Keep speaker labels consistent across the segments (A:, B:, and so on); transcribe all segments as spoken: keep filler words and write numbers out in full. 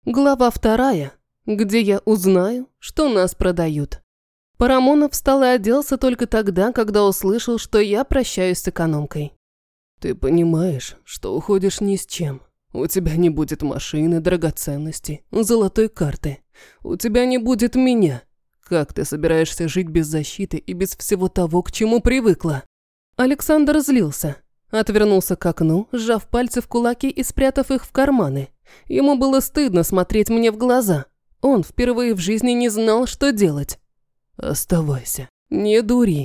A: Глава вторая, где я узнаю, что нас продают. Парамонов встал и оделся только тогда, когда услышал, что я прощаюсь с экономкой.
B: Ты понимаешь, что уходишь ни с чем. У тебя не будет машины, драгоценностей, золотой карты. У тебя не будет меня. Как ты собираешься жить без защиты и без всего того, к чему привыкла?
A: Александр злился. Отвернулся к окну, сжав пальцы в кулаки и спрятав их в карманы. Ему было стыдно смотреть мне в глаза. Он впервые в жизни не знал, что делать.
B: Оставайся.
A: Не дури.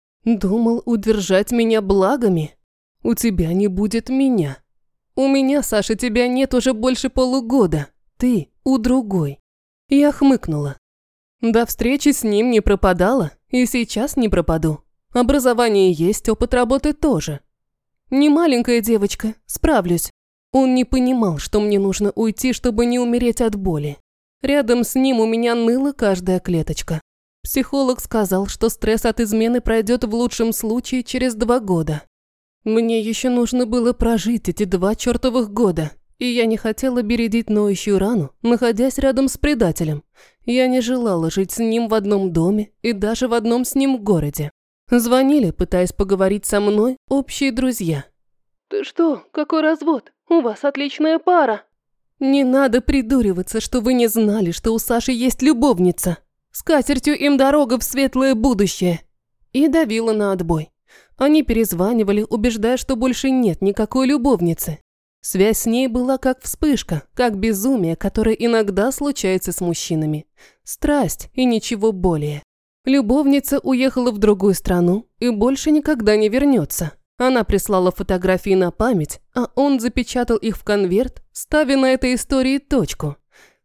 A: Думал удержать меня благами? У тебя не будет меня. У меня, Саша, тебя нет уже больше полугода. Ты у другой. Я хмыкнула. До встречи с ним не пропадала, и сейчас не пропаду. Образование есть, опыт работы тоже. Не маленькая девочка, справлюсь. Он не понимал, что мне нужно уйти, чтобы не умереть от боли. Рядом с ним у меня ныла каждая клеточка. Психолог сказал, что стресс от измены пройдет в лучшем случае через два года. Мне еще нужно было прожить эти два чертовых года, и я не хотела бередить ноющую рану, находясь рядом с предателем. Я не желала жить с ним в одном доме и даже в одном с ним городе. Звонили, пытаясь поговорить со мной, общие друзья. «Ты что, какой развод? У вас отличная пара!» «Не надо придуриваться, что вы не знали, что у Саши есть любовница. С катертью им дорога в светлое будущее!» И давила на отбой. Они перезванивали, убеждая, что больше нет никакой любовницы. Связь с ней была как вспышка, как безумие, которое иногда случается с мужчинами. Страсть и ничего более. Любовница уехала в другую страну и больше никогда не вернется. Она прислала фотографии на память, а он запечатал их в конверт, ставя на этой истории точку.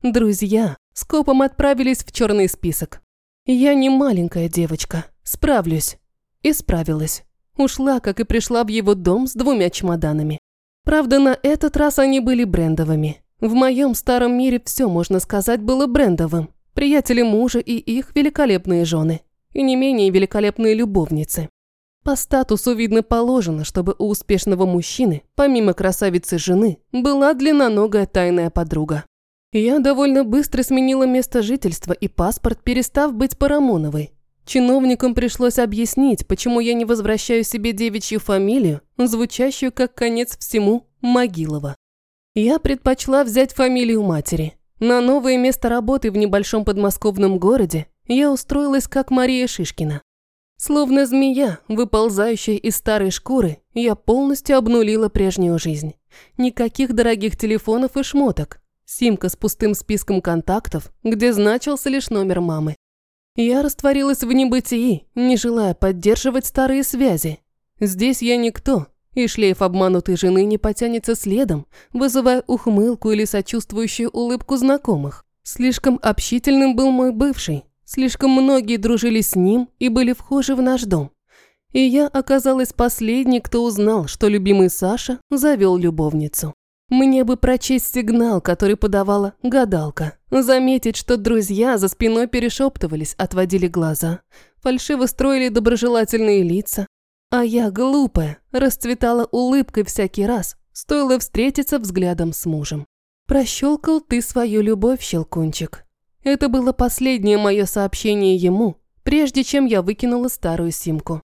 A: Друзья скопом отправились в черный список. Я не маленькая девочка, справлюсь. И справилась. Ушла, как и пришла, в его дом с двумя чемоданами. Правда, на этот раз они были брендовыми. В моем старом мире все, можно сказать, было брендовым. Приятели мужа и их великолепные жены. И не менее великолепные любовницы. По статусу, видно, положено, чтобы у успешного мужчины, помимо красавицы жены, была длинноногая тайная подруга. Я довольно быстро сменила место жительства и паспорт, перестав быть Парамоновой. Чиновникам пришлось объяснить, почему я не возвращаю себе девичью фамилию, звучащую как конец всему Могилова. Я предпочла взять фамилию матери. На новое место работы в небольшом подмосковном городе я устроилась как Мария Шишкина. Словно змея, выползающая из старой шкуры, я полностью обнулила прежнюю жизнь. Никаких дорогих телефонов и шмоток. Симка с пустым списком контактов, где значился лишь номер мамы. Я растворилась в небытии, не желая поддерживать старые связи. Здесь я никто, и шлейф обманутой жены не потянется следом, вызывая ухмылку или сочувствующую улыбку знакомых. Слишком общительным был мой бывший, слишком многие дружили с ним и были вхожи в наш дом. И я оказалась последней, кто узнал, что любимый Саша завел любовницу. Мне бы прочесть сигнал, который подавала гадалка. Заметить, что друзья за спиной перешептывались, отводили глаза, фальшиво строили доброжелательные лица. А я, глупая, расцветала улыбкой всякий раз, стоило встретиться взглядом с мужем. Прощелкал ты свою любовь, Щелкунчик. Это было последнее мое сообщение ему, прежде чем я выкинула старую симку.